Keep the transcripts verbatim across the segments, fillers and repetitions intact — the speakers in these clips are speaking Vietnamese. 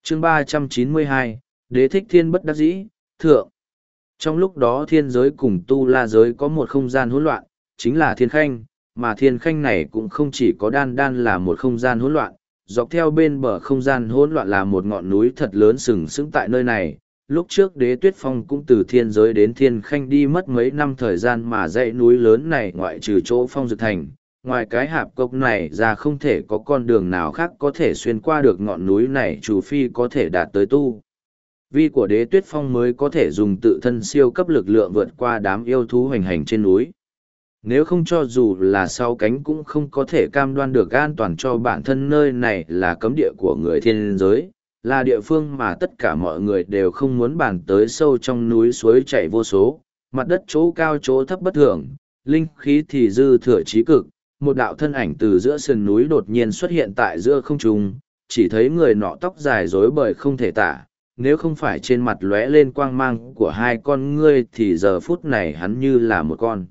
chương ba trăm chín mươi hai, Đế Thích Thiên bất đắc dĩ, thượng. Trong lúc đó thiên giới cùng tu la giới có một không gian hỗn loạn, chính là thiên khanh, mà thiên khanh này cũng không chỉ có đan đan là một không gian hỗn loạn, dọc theo bên bờ không gian hỗn loạn là một ngọn núi thật lớn sừng sững tại nơi này. Lúc trước Đế Tuyết Phong cũng từ thiên giới đến thiên khanh đi mất mấy năm thời gian mà dãy núi lớn này ngoại trừ chỗ phong dược thành, ngoài cái hạp cốc này ra không thể có con đường nào khác có thể xuyên qua được ngọn núi này trừ phi có thể đạt tới tu vi của Đế Tuyết Phong mới có thể dùng tự thân siêu cấp lực lượng vượt qua đám yêu thú hoành hành trên núi. Nếu không cho dù là sau cánh cũng không có thể cam đoan được an toàn cho bản thân. Nơi này là cấm địa của người thiên giới, là địa phương mà tất cả mọi người đều không muốn bàn tới. Sâu trong núi suối chảy vô số, mặt đất chỗ cao chỗ thấp bất thường, linh khí thì dư thừa trí cực. Một đạo thân ảnh từ giữa sườn núi đột nhiên xuất hiện tại giữa không trung, chỉ thấy người nọ tóc dài rối bời không thể tả, nếu không phải trên mặt lóe lên quang mang của hai con ngươi thì giờ phút này hắn như là một con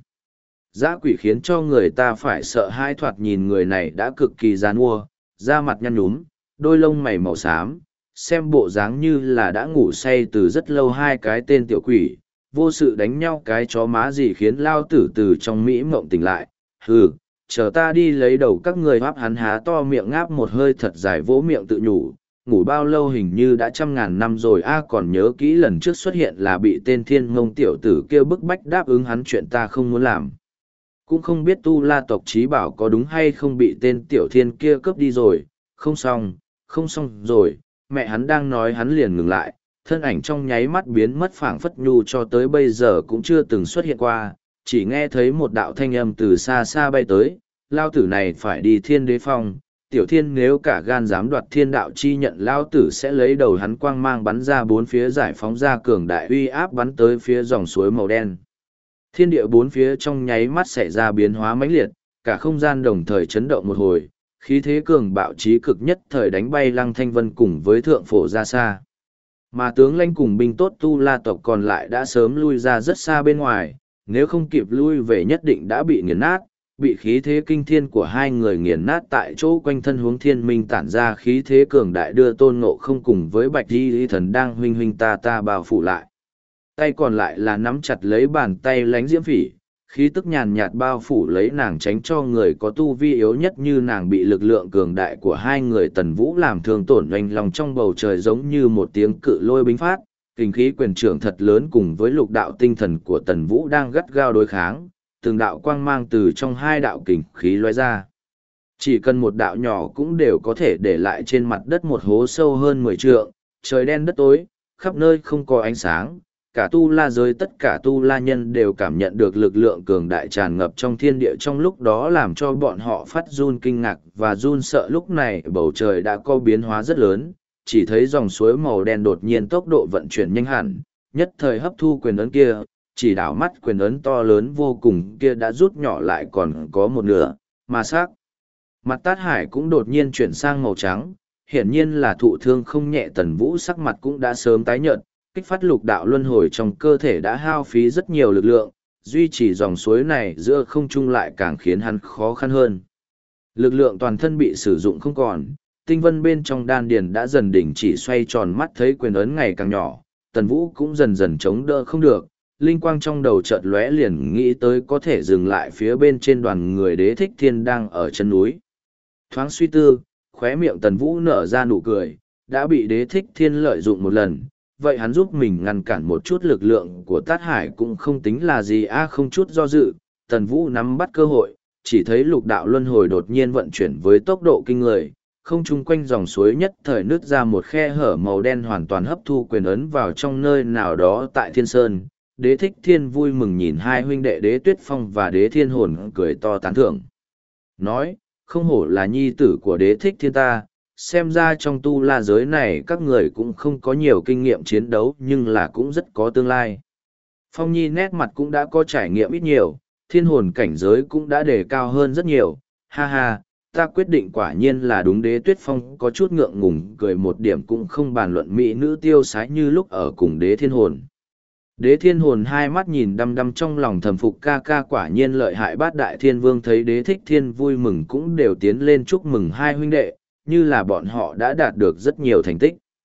dã quỷ, khiến cho người ta phải sợ hãi. Thoạt nhìn người này đã cực kỳ giàn mua, da mặt nhăn nhúm, đôi lông mày màu xám, xem bộ dáng như là đã ngủ say từ rất lâu. Hai cái tên tiểu quỷ vô sự đánh nhau cái chó má gì khiến lao tử từ trong mỹ mộng tỉnh lại. Hừ, chờ ta đi lấy đầu các người. Hoáp hắn há to miệng ngáp một hơi thật dài, vỗ miệng tự nhủ, ngủ bao lâu hình như đã trăm ngàn năm rồi a. Còn nhớ kỹ lần trước xuất hiện là bị tên thiên ngông tiểu tử kia bức bách đáp ứng hắn chuyện ta không muốn làm. Cũng không biết tu la tộc trí bảo có đúng hay không bị tên tiểu thiên kia cướp đi rồi. Không xong, không xong rồi, mẹ hắn đang nói hắn liền ngừng lại, thân ảnh trong nháy mắt biến mất phảng phất nhu cho tới bây giờ cũng chưa từng xuất hiện qua. Chỉ nghe thấy một đạo thanh âm từ xa xa bay tới, lao tử này phải đi Thiên Đế Phong. Tiểu thiên nếu cả gan dám đoạt thiên đạo chi nhận, lao tử sẽ lấy đầu hắn. Quang mang bắn ra bốn phía, giải phóng ra cường đại uy áp bắn tới phía dòng suối màu đen. Thiên địa bốn phía trong nháy mắt xảy ra biến hóa mãnh liệt, cả không gian đồng thời chấn động một hồi, khí thế cường bạo trí cực nhất thời đánh bay Lăng Thanh Vân cùng với thượng phổ ra xa. Mà tướng lãnh cùng binh tốt tu la tộc còn lại đã sớm lui ra rất xa bên ngoài, nếu không kịp lui về nhất định đã bị nghiền nát. Bị khí thế kinh thiên của hai người nghiền nát tại chỗ, quanh thân Hướng Thiên Minh tản ra khí thế cường đại đưa Tôn Ngộ Không cùng với Bạch Di Di Thần đang huynh huynh ta ta bao phủ lại. Tay còn lại là nắm chặt lấy bàn tay Lánh Diễm Phỉ, khí tức nhàn nhạt bao phủ lấy nàng, tránh cho người có tu vi yếu nhất như nàng bị lực lượng cường đại của hai người Tần Vũ làm thương tổn. Oanh lòng trong bầu trời giống như một tiếng cự lôi bính phát, kinh khí quyền trưởng thật lớn cùng với lục đạo tinh thần của Tần Vũ đang gắt gao đối kháng. Từng đạo quang mang từ trong hai đạo kình khí lóe ra. Chỉ cần một đạo nhỏ cũng đều có thể để lại trên mặt đất một hố sâu hơn mười trượng, trời đen đất tối, khắp nơi không có ánh sáng. Cả tu la giới tất cả tu la nhân đều cảm nhận được lực lượng cường đại tràn ngập trong thiên địa, trong lúc đó làm cho bọn họ phát run kinh ngạc và run sợ. Lúc này bầu trời đã có biến hóa rất lớn, chỉ thấy dòng suối màu đen đột nhiên tốc độ vận chuyển nhanh hẳn, nhất thời hấp thu quyền ấn kia. Chỉ đảo mắt quyền ấn to lớn vô cùng kia đã rút nhỏ lại còn có một nửa, mà sắc mặt Tát Hải cũng đột nhiên chuyển sang màu trắng, hiển nhiên là thụ thương không nhẹ. Tần Vũ sắc mặt cũng đã sớm tái nhợt, kích phát lục đạo luân hồi trong cơ thể đã hao phí rất nhiều lực lượng, duy trì dòng suối này giữa không trung lại càng khiến hắn khó khăn hơn. Lực lượng toàn thân bị sử dụng không còn, tinh vân bên trong đan điền đã dần đình chỉ xoay tròn, mắt thấy quyền ấn ngày càng nhỏ, Tần Vũ cũng dần dần chống đỡ không được. Linh quang trong đầu chợt lóe, liền nghĩ tới có thể dừng lại phía bên trên đoàn người Đế Thích Thiên đang ở chân núi. Thoáng suy tư, khóe miệng Tần Vũ nở ra nụ cười, đã bị Đế Thích Thiên lợi dụng một lần, vậy hắn giúp mình ngăn cản một chút lực lượng của Tát Hải cũng không tính là gì a. Không chút do dự, Tần Vũ nắm bắt cơ hội, chỉ thấy lục đạo luân hồi đột nhiên vận chuyển với tốc độ kinh người, không trung quanh dòng suối nhất thời nứt ra một khe hở màu đen, hoàn toàn hấp thu quyền ấn vào trong nơi nào đó tại Thiên Sơn. Đế Thích Thiên vui mừng nhìn hai huynh đệ Đế Tuyết Phong và Đế Thiên Hồn, cười to tán thưởng. Nói, không hổ là nhi tử của Đế Thích Thiên ta, xem ra trong tu la giới này các người cũng không có nhiều kinh nghiệm chiến đấu nhưng là cũng rất có tương lai. Phong Nhi nét mặt cũng đã có trải nghiệm ít nhiều, thiên hồn cảnh giới cũng đã đề cao hơn rất nhiều, ha ha, ta quyết định quả nhiên là đúng. Đế Tuyết Phong có chút ngượng ngùng cười một điểm, cũng không bàn luận mỹ nữ tiêu sái như lúc ở cùng Đế Thiên Hồn. Đế Thiên Hồn hai mắt nhìn đăm đăm trong lòng thầm phục, ca ca quả nhiên lợi hại. Bát đại thiên vương thấy Đế Thích Thiên vui mừng cũng đều tiến lên chúc mừng hai huynh đệ, như là bọn họ đã đạt được rất nhiều thành tích.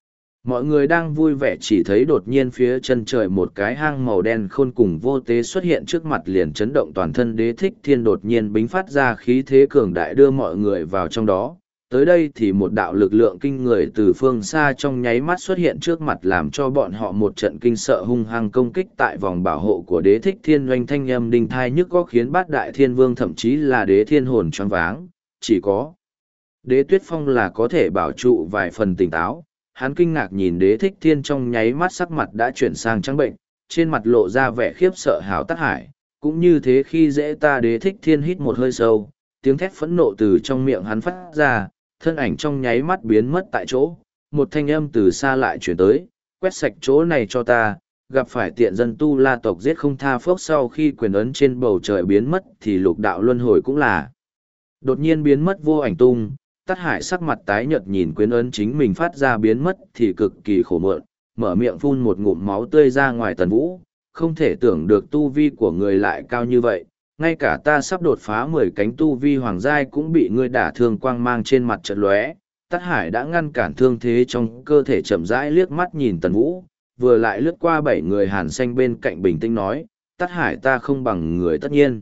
Mọi người đang vui vẻ chỉ thấy đột nhiên phía chân trời một cái hang màu đen khôn cùng vô tế xuất hiện trước mặt, liền chấn động toàn thân. Đế thích thiên đột nhiên bính phát ra khí thế cường đại đưa mọi người vào trong đó. Tới đây thì một đạo lực lượng kinh người từ phương xa trong nháy mắt xuất hiện trước mặt, làm cho bọn họ một trận kinh sợ hung hăng công kích tại vòng bảo hộ của đế thích thiên. Oanh, thanh âm đinh thai nhức có khiến bát đại thiên vương thậm chí là đế thiên hồn choáng váng. Chỉ có đế tuyết phong là có thể bảo trụ vài phần tỉnh táo. Hắn kinh ngạc nhìn đế thích thiên, trong nháy mắt sắc mặt đã chuyển sang trắng bệnh, trên mặt lộ ra vẻ khiếp sợ. Hảo Tát Hải, cũng như thế khi dễ ta. Đế thích thiên hít một hơi sâu, tiếng thét phẫn nộ từ trong miệng hắn phát ra, thân ảnh trong nháy mắt biến mất tại chỗ. Một thanh âm từ xa lại chuyển tới, quét sạch chỗ này cho ta, gặp phải tiện dân tu la tộc giết không tha. Phốc, sau khi quyền ấn trên bầu trời biến mất thì lục đạo luân hồi cũng là đột nhiên biến mất vô ảnh tung. Tát Hải sắc mặt tái nhợt nhìn quyền ấn chính mình phát ra biến mất thì cực kỳ khổ mượn, mở miệng phun một ngụm máu tươi ra ngoài. Tần Vũ, không thể tưởng được tu vi của người lại cao như vậy, ngay cả ta sắp đột phá mười cánh tu vi hoàng giai cũng bị ngươi đả thương. Quang mang trên mặt trận lóe, Tát Hải đã ngăn cản thương thế trong cơ thể, chậm rãi liếc mắt nhìn Tần Vũ, vừa lại lướt qua bảy người Hàn Xanh bên cạnh, bình tĩnh nói, Tát Hải, ta không bằng người tất nhiên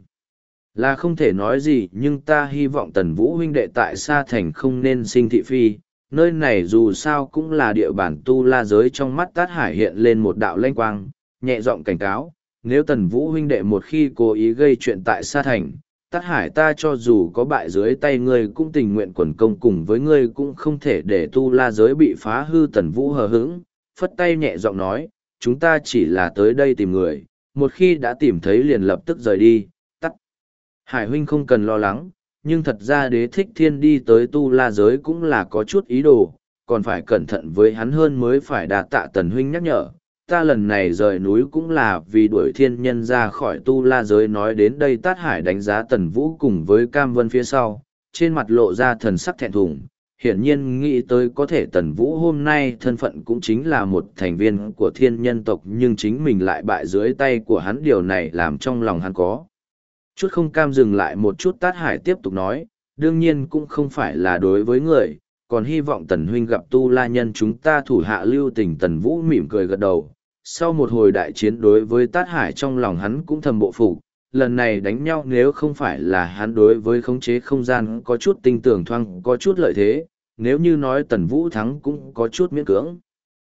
là không thể nói gì, nhưng ta hy vọng Tần Vũ huynh đệ tại Sa Thành không nên sinh thị phi, nơi này dù sao cũng là địa bàn tu la giới. Trong mắt Tát Hải hiện lên một đạo lanh quang, nhẹ giọng cảnh cáo, nếu Tần Vũ huynh đệ một khi cố ý gây chuyện tại Sa Thành, Tát Hải ta cho dù có bại dưới tay ngươi cũng tình nguyện quần công cùng với ngươi, cũng không thể để tu la giới bị phá hư. Tần Vũ hờ hững, phất tay nhẹ giọng nói, chúng ta chỉ là tới đây tìm người, một khi đã tìm thấy liền lập tức rời đi. Tát Hải huynh không cần lo lắng, nhưng thật ra đế thích thiên đi tới tu la giới cũng là có chút ý đồ, còn phải cẩn thận với hắn hơn mới phải. Đa tạ Tần huynh nhắc nhở, ta lần này rời núi cũng là vì đuổi thiên nhân ra khỏi tu la giới. Nói đến đây Tát Hải đánh giá Tần Vũ cùng với Cam Vân phía sau, trên mặt lộ ra thần sắc thẹn thùng, hiển nhiên nghĩ tới có thể Tần Vũ hôm nay thân phận cũng chính là một thành viên của thiên nhân tộc, nhưng chính mình lại bại dưới tay của hắn, điều này làm trong lòng hắn có chút không cam. Dừng lại một chút, Tát Hải tiếp tục nói, đương nhiên cũng không phải là đối với người, còn hy vọng Tần huynh gặp tu la nhân chúng ta thủ hạ lưu tình. Tần Vũ mỉm cười gật đầu. Sau một hồi đại chiến đối với Tát Hải, trong lòng hắn cũng thầm bộ phục, lần này đánh nhau nếu không phải là hắn đối với khống chế không gian có chút tinh tưởng thoang có chút lợi thế, nếu như nói Tần Vũ thắng cũng có chút miễn cưỡng.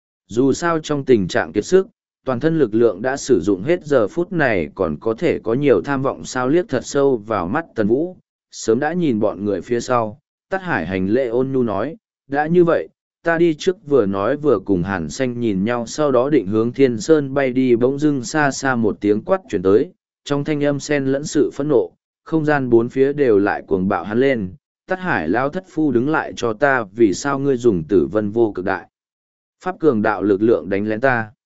Dù sao trong tình trạng kiệt sức, toàn thân lực lượng đã sử dụng hết, giờ phút này còn có thể có nhiều tham vọng sao? Liếc thật sâu vào mắt Tần Vũ, sớm đã nhìn bọn người phía sau, Tát Hải hành lễ ôn nhu nói, đã như vậy, ta đi trước. Vừa nói vừa cùng Hàn Xanh nhìn nhau, sau đó định hướng Thiên Sơn bay đi. Bỗng dưng xa xa một tiếng quát chuyển tới, trong thanh âm xen lẫn sự phẫn nộ, không gian bốn phía đều lại cuồng bạo hắn lên. Tát Hải lao thất phu, đứng lại cho ta, vì sao ngươi dùng Tử Vân vô cực đại pháp cường đạo lực lượng đánh lén ta?